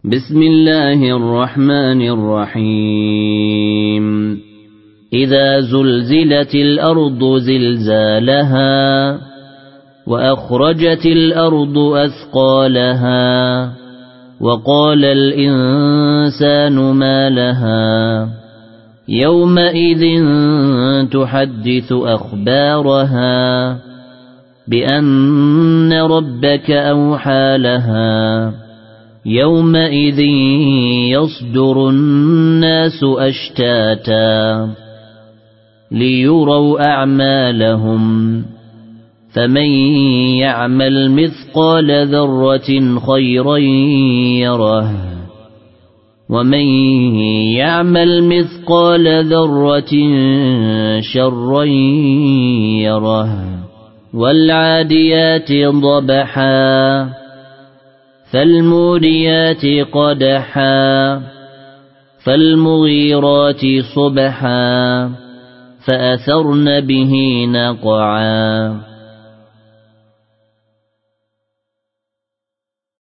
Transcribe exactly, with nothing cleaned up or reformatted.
بسم الله الرحمن الرحيم إذا زلزلت الأرض زلزالها وأخرجت الأرض أثقالها وقال الإنسان ما لها يومئذ تحدث أخبارها بأن ربك أوحى لها يومئذ يصدر الناس أشتاتا ليروا أعمالهم فمن يعمل مثقال ذرة خيرا يره ومن يعمل مثقال ذرة شرا يره والعاديات ضبحا فالموريات قدحا فالمغيرات صبحا فأثرن به نقعا